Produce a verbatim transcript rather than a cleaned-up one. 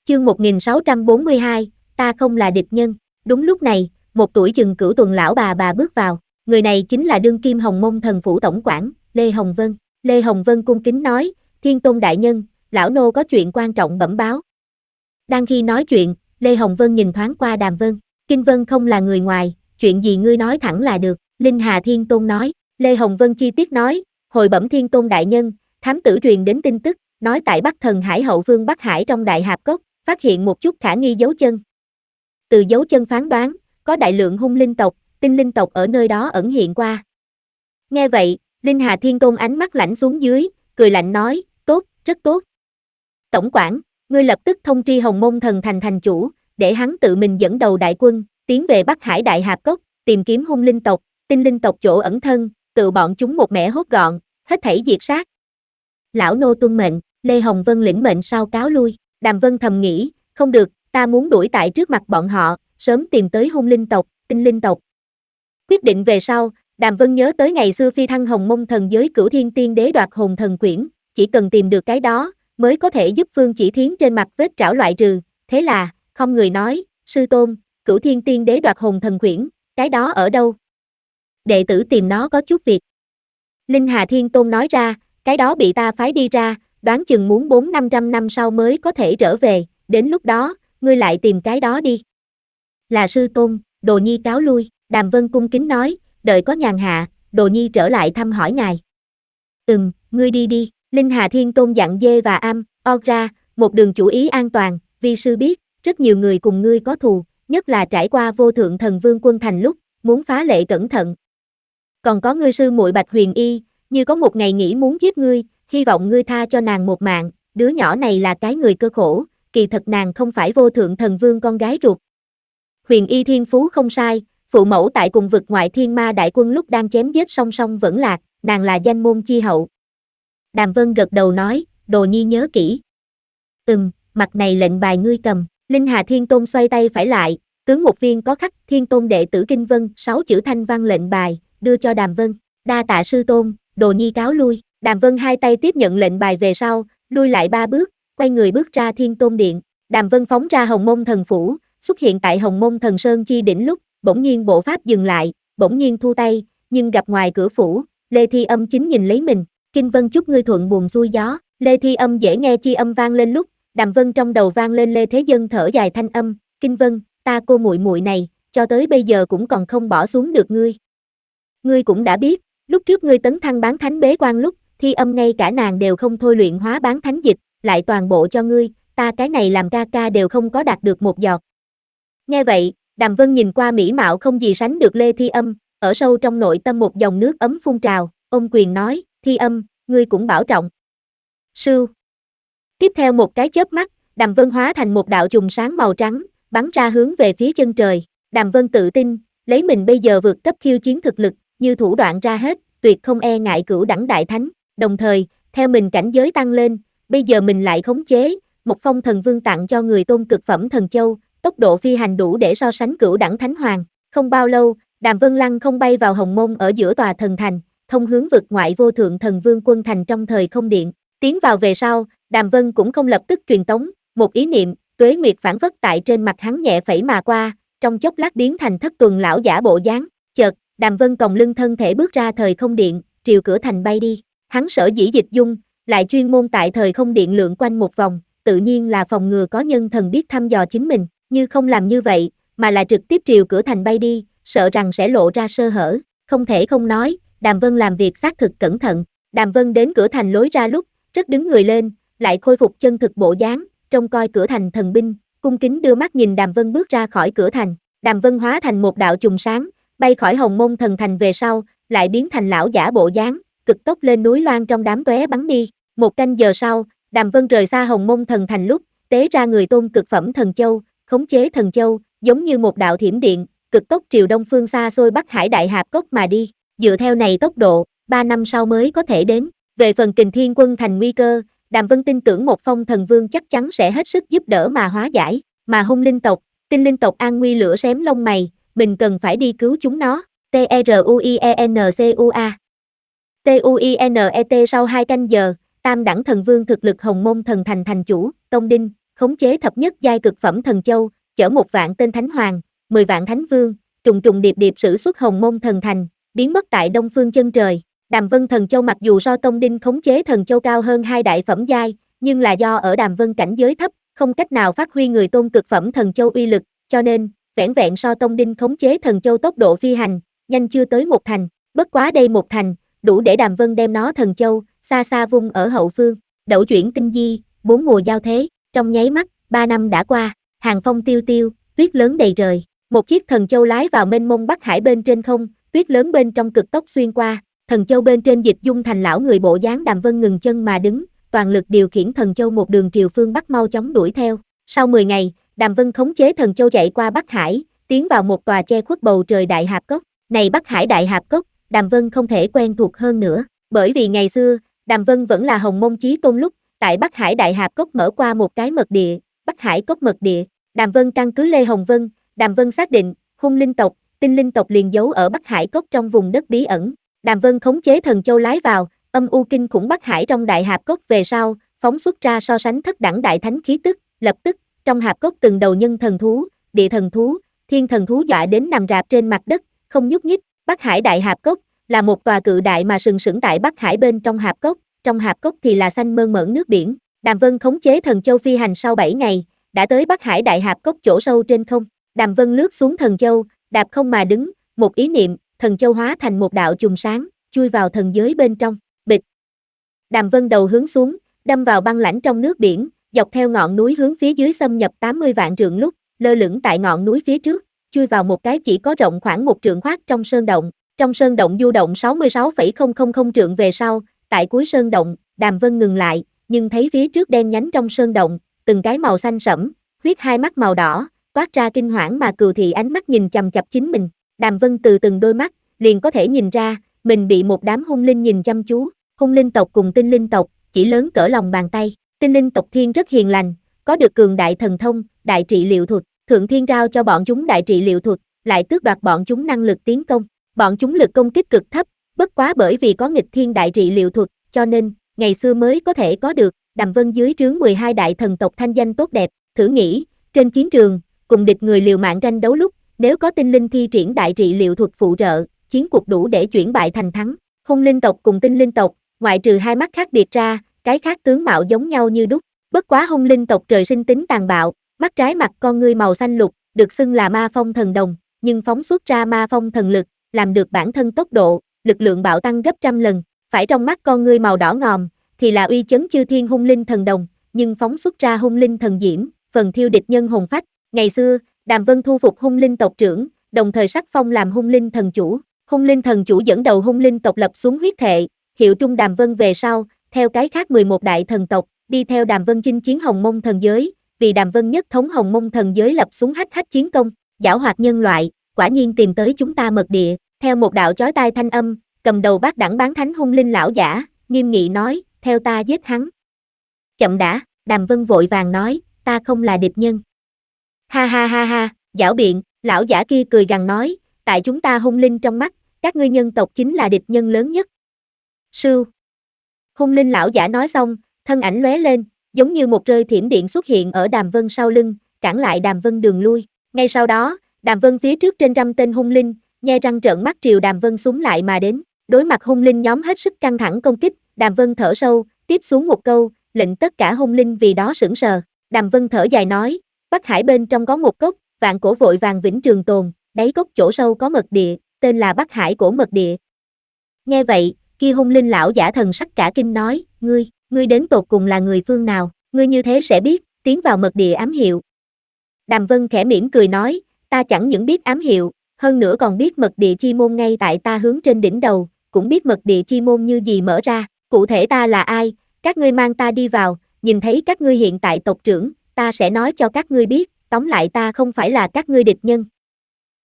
Chương một nghìn sáu trăm bốn mươi hai, ta không là địch nhân. Đúng lúc này, một tuổi chừng cửu tuần lão bà bà bước vào, người này chính là đương kim Hồng Mông Thần Phủ tổng quản, Lê Hồng Vân. Lê Hồng Vân cung kính nói, Thiên Tôn đại nhân, lão nô có chuyện quan trọng bẩm báo. Đang khi nói chuyện, Lê Hồng Vân nhìn thoáng qua Đàm Vân, Kinh Vân không là người ngoài, chuyện gì ngươi nói thẳng là được. Linh Hà Thiên Tôn nói, Lê Hồng Vân chi tiết nói, hồi bẩm Thiên Tôn đại nhân, thám tử truyền đến tin tức, nói tại Bắc Thần Hải hậu phương Bắc Hải trong Đại Hạp Cốc, phát hiện một chút khả nghi dấu chân. Từ dấu chân phán đoán, có đại lượng hung linh tộc, tinh linh tộc ở nơi đó ẩn hiện qua. Nghe vậy, Linh Hà Thiên Tôn ánh mắt lạnh xuống dưới, cười lạnh nói, tốt, rất tốt. Tổng quản, ngươi lập tức thông tri Hồng Mông Thần Thành thành chủ, để hắn tự mình dẫn đầu đại quân, tiến về Bắc Hải Đại Hạp Cốc, tìm kiếm hung linh tộc, tinh linh tộc chỗ ẩn thân, tự bọn chúng một mẻ hốt gọn, hết thảy diệt sát. Lão nô tuân mệnh, Lê Hồng Vân lĩnh mệnh sau cáo lui. Đàm Vân thầm nghĩ, không được, ta muốn đuổi tại trước mặt bọn họ, sớm tìm tới hung linh tộc, tinh linh tộc. Quyết định về sau, Đàm Vân nhớ tới ngày xưa phi thăng Hồng Mông Thần giới Cửu Thiên Tiên Đế đoạt hồn thần quyển, chỉ cần tìm được cái đó, mới có thể giúp Phương Chỉ Thiến trên mặt vết trảo loại trừ, thế là, không người nói, sư tôn, Cửu Thiên Tiên Đế đoạt hồn thần quyển, cái đó ở đâu? Đệ tử tìm nó có chút việc. Linh Hà Thiên Tôn nói ra, cái đó bị ta phái đi ra, đoán chừng muốn bốn năm trăm năm sau mới có thể trở về, đến lúc đó, ngươi lại tìm cái đó đi. Là sư tôn, Đồ Nhi cáo lui, Đàm Vân cung kính nói, đợi có nhàn hạ, Đồ Nhi trở lại thăm hỏi ngài. Ừm, ngươi đi đi, Linh Hà Thiên Tôn dặn dê và am, o ra, một đường chủ ý an toàn, vi sư biết, rất nhiều người cùng ngươi có thù, nhất là trải qua vô thượng thần vương quân thành lúc, muốn phá lệ cẩn thận. Còn có ngươi sư muội Bạch Huyền Y, như có một ngày nghĩ muốn giết ngươi, hy vọng ngươi tha cho nàng một mạng, đứa nhỏ này là cái người cơ khổ, kỳ thật nàng không phải vô thượng thần vương con gái ruột. Huyền Y thiên phú không sai, phụ mẫu tại cùng vực ngoại thiên ma đại quân lúc đang chém giết song song vẫn lạc, nàng là danh môn chi hậu. Đàm Vân gật đầu nói, Đồ Nhi nhớ kỹ. Ừm, mặt này lệnh bài ngươi cầm, Linh Hà Thiên Tôn xoay tay phải lại, tướng một viên có khắc Thiên Tôn đệ tử Kinh Vân, sáu chữ thanh văn lệnh bài, đưa cho Đàm Vân, đa tạ sư tôn, Đồ Nhi cáo lui. Đàm Vân hai tay tiếp nhận lệnh bài về sau, lui lại ba bước, quay người bước ra Thiên Tôn Điện. Đàm Vân phóng ra Hồng Mông Thần Phủ, xuất hiện tại Hồng Mông Thần Sơn chi đỉnh lúc, bỗng nhiên bộ pháp dừng lại, bỗng nhiên thu tay, nhưng gặp ngoài cửa phủ, Lê Thi Âm chính nhìn lấy mình. Kinh Vân chúc ngươi thuận buồm xuôi gió. Lê Thi Âm dễ nghe chi âm vang lên lúc, Đàm Vân trong đầu vang lên Lê Thế Dân thở dài thanh âm, Kinh Vân, ta cô muội muội này, cho tới bây giờ cũng còn không bỏ xuống được ngươi. Ngươi cũng đã biết, lúc trước ngươi tấn thăng bán thánh bế quan lúc, Thi Âm ngay cả nàng đều không thôi luyện hóa bán thánh dịch, lại toàn bộ cho ngươi, ta cái này làm ca ca đều không có đạt được một giọt. Nghe vậy, Đàm Vân nhìn qua mỹ mạo không gì sánh được Lê Thi Âm, ở sâu trong nội tâm một dòng nước ấm phun trào, ôm quyền nói, Thi Âm, ngươi cũng bảo trọng. Sưu. Tiếp theo một cái chớp mắt, Đàm Vân hóa thành một đạo chùm sáng màu trắng, bắn ra hướng về phía chân trời. Đàm Vân tự tin, lấy mình bây giờ vượt cấp khiêu chiến thực lực, như thủ đoạn ra hết, tuyệt không e ngại cửu đẳng đại thánh. Đồng thời, theo mình cảnh giới tăng lên, bây giờ mình lại khống chế, một phong thần vương tặng cho người tôn cực phẩm thần châu, tốc độ phi hành đủ để so sánh cửu đẳng thánh hoàng. Không bao lâu, Đàm Vân lăng không bay vào Hồng Mông ở giữa tòa thần thành, thông hướng vực ngoại vô thượng thần vương quân thành trong thời không điện. Tiến vào về sau, Đàm Vân cũng không lập tức truyền tống, một ý niệm, tuế nguyệt phản phất tại trên mặt hắn nhẹ phẩy mà qua, trong chốc lát biến thành thất tuần lão giả bộ dáng. Chợt, Đàm Vân còng lưng thân thể bước ra thời không điện, triều cửa thành bay đi. Hắn sở dĩ dịch dung, lại chuyên môn tại thời không điện lượn quanh một vòng, tự nhiên là phòng ngừa có nhân thần biết thăm dò chính mình, như không làm như vậy, mà là trực tiếp triều cửa thành bay đi, sợ rằng sẽ lộ ra sơ hở. Không thể không nói, Đàm Vân làm việc xác thực cẩn thận. Đàm Vân đến cửa thành lối ra lúc, rất đứng người lên, lại khôi phục chân thực bộ dáng, trông coi cửa thành thần binh, cung kính đưa mắt nhìn Đàm Vân bước ra khỏi cửa thành. Đàm Vân hóa thành một đạo chùm sáng, bay khỏi Hồng Mông thần thành về sau, lại biến thành lão giả bộ dáng, cực tốc lên núi loan trong đám tóe bắn đi. Một canh giờ sau, Đàm Vân rời xa Hồng Mông thần thành lúc, tế ra người tôn cực phẩm thần châu, khống chế thần châu, giống như một đạo thiểm điện, cực tốc triều đông phương xa xôi Bắc Hải Đại Hạp Cốc mà đi. Dựa theo này tốc độ, ba năm sau mới có thể đến. Về phần Kình Thiên quân thành nguy cơ, Đàm Vân tin tưởng một phong thần vương chắc chắn sẽ hết sức giúp đỡ mà hóa giải, mà hung linh tộc, tinh linh tộc an nguy lửa xém lông mày, mình cần phải đi cứu chúng nó. T R U I E N C U A T U I N E T sau hai canh giờ, tam đẳng thần vương thực lực Hồng Mông thần thành thành chủ, Tông Đinh, khống chế thập nhất giai cực phẩm thần châu, chở một vạn tên thánh hoàng, mười vạn thánh vương, trùng trùng điệp điệp sử xuất Hồng Mông thần thành, biến mất tại đông phương chân trời. Đàm Vân thần châu mặc dù so Tông Đinh khống chế thần châu cao hơn hai đại phẩm giai, nhưng là do ở Đàm Vân cảnh giới thấp, không cách nào phát huy người tôn cực phẩm thần châu uy lực, cho nên, vẻn vẹn so Tông Đinh khống chế thần châu tốc độ phi hành, nhanh chưa tới một thành, bất quá đây một thành, đủ để Đàm Vân đem nó thần châu, xa xa vung ở hậu phương. Đẩu chuyển tinh di, bốn mùa giao thế, trong nháy mắt, ba năm đã qua, hàng phong tiêu tiêu, tuyết lớn đầy trời, một chiếc thần châu lái vào mênh mông Bắc Hải bên trên không, tuyết lớn bên trong cực tốc xuyên qua, thần châu bên trên dịch dung thành lão người bộ dáng. Đàm Vân ngừng chân mà đứng, toàn lực điều khiển thần châu một đường triều phương Bắc mau chóng đuổi theo. Sau mười ngày, Đàm Vân khống chế thần châu chạy qua Bắc Hải, tiến vào một tòa che khuất bầu trời đại hạp cốc. Này Bắc Hải đại hạp cốc, Đàm Vân không thể quen thuộc hơn nữa, bởi vì ngày xưa, Đàm Vân vẫn là Hồng Mông Chí Tôn lúc, tại Bắc Hải đại hạp cốc mở qua một cái mật địa, Bắc Hải cốc mật địa. Đàm Vân căn cứ Lê Hồng Vân, Đàm Vân xác định, hung linh tộc, tinh linh tộc liền giấu ở Bắc Hải cốc trong vùng đất bí ẩn. Đàm Vân khống chế thần châu lái vào, âm u kinh khủng Bắc Hải trong đại hạp cốc về sau, phóng xuất ra so sánh thất đẳng đại thánh khí tức, lập tức, trong hạp cốc từng đầu nhân thần thú, địa thần thú, thiên thần thú dọa đến nằm rạp trên mặt đất, không nhúc nhích. Bắc Hải đại hạp cốc là một tòa cự đại mà sừng sững tại Bắc Hải bên trong hạp cốc, trong hạp cốc thì là xanh mơn mởn nước biển. Đàm Vân khống chế thần châu phi hành sau bảy ngày, đã tới Bắc Hải đại hạp cốc chỗ sâu trên không. Đàm Vân lướt xuống thần châu, đạp không mà đứng, một ý niệm, thần châu hóa thành một đạo chùm sáng, chui vào thần giới bên trong. Bịch. Đàm Vân đầu hướng xuống, đâm vào băng lãnh trong nước biển, dọc theo ngọn núi hướng phía dưới xâm nhập tám mươi vạn trượng lúc, lơ lửng tại ngọn núi phía trước, chui vào một cái chỉ có rộng khoảng một trượng khoát trong sơn động. Trong sơn động du động sáu mươi sáu phẩy không không không trượng về sau, tại cuối sơn động, Đàm Vân ngừng lại, nhưng thấy phía trước đen nhánh trong sơn động, từng cái màu xanh sẫm, huyết hai mắt màu đỏ, toát ra kinh hoảng mà cừu thị ánh mắt nhìn chằm chằm chính mình. Đàm Vân từ từng đôi mắt, liền có thể nhìn ra, mình bị một đám hung linh nhìn chăm chú. Hung linh tộc cùng tinh linh tộc, chỉ lớn cỡ lòng bàn tay. Tinh linh tộc thiên rất hiền lành, có được cường đại thần thông, đại trị liệu thuật. Thượng thiên rao cho bọn chúng đại trị liệu thuật, lại tước đoạt bọn chúng năng lực tiến công. Bọn chúng lực công kích cực thấp, bất quá bởi vì có nghịch thiên đại trị liệu thuật, cho nên, ngày xưa mới có thể có được. Đàm Vân dưới trướng mười hai đại thần tộc thanh danh tốt đẹp. Thử nghĩ, trên chiến trường, cùng địch người liều mạng tranh đấu lúc, nếu có tinh linh thi triển đại trị liệu thuật phụ trợ, chiến cuộc đủ để chuyển bại thành thắng. Hung linh tộc cùng tinh linh tộc, ngoại trừ hai mắt khác biệt ra, cái khác tướng mạo giống nhau như đúc. Bất quá hung linh tộc trời sinh tính tàn bạo, mắt trái mặt con ngươi màu xanh lục, được xưng là ma phong thần đồng, nhưng phóng xuất ra ma phong thần lực, làm được bản thân tốc độ, lực lượng bạo tăng gấp trăm lần. Phải trong mắt con ngươi màu đỏ ngòm, thì là uy chấn chư thiên hung linh thần đồng, nhưng phóng xuất ra hung linh thần diễm, phần thiêu địch nhân hồn phách. Ngày xưa, Đàm Vân thu phục hung linh tộc trưởng, đồng thời sắc phong làm hung linh thần chủ. Hung linh thần chủ dẫn đầu hung linh tộc lập xuống huyết thệ, hiệu trung Đàm Vân về sau, theo cái khác mười một đại thần tộc, đi theo Đàm Vân chinh chiến Hồng Mông thần giới, vì Đàm Vân nhất thống Hồng Mông thần giới lập xuống hách hách chiến công. Giảo hoạt nhân loại, quả nhiên tìm tới chúng ta mật địa. Theo một đạo chói tai thanh âm, cầm đầu bát đẳng bán thánh hung linh lão giả, nghiêm nghị nói, theo ta giết hắn. Chậm đã, Đàm Vân vội vàng nói, ta không là địch nhân. Ha ha ha ha, giảo biện, lão giả kia cười gằn nói, tại chúng ta hung linh trong mắt, các ngươi nhân tộc chính là địch nhân lớn nhất. Sưu. Hung linh lão giả nói xong, thân ảnh lóe lên, giống như một rơi thiểm điện xuất hiện ở Đàm Vân sau lưng, cản lại Đàm Vân đường lui. Ngay sau đó, Đàm Vân phía trước trên trăm tên hung linh, nhe răng trợn mắt triều Đàm Vân súng lại mà đến. Đối mặt hung linh nhóm hết sức căng thẳng công kích, Đàm Vân thở sâu, tiếp xuống một câu, lệnh tất cả hung linh vì đó sững sờ. Đàm Vân thở dài nói, Bắc Hải bên trong có một cốc, vạn cổ vội vàng vĩnh trường tồn, đáy cốc chỗ sâu có mật địa, tên là Bắc Hải cổ mật địa. Nghe vậy, kia hung linh lão giả thần sắc cả kinh nói, ngươi, ngươi đến tột cùng là người phương nào, ngươi như thế sẽ biết, tiến vào mật địa ám hiệu. Đàm Vân khẽ mỉm cười nói, ta chẳng những biết ám hiệu, hơn nữa còn biết mật địa chi môn ngay tại ta hướng trên đỉnh đầu, cũng biết mật địa chi môn như gì mở ra, cụ thể ta là ai, các ngươi mang ta đi vào, nhìn thấy các ngươi hiện tại tộc trưởng, ta sẽ nói cho các ngươi biết, tóm lại ta không phải là các ngươi địch nhân.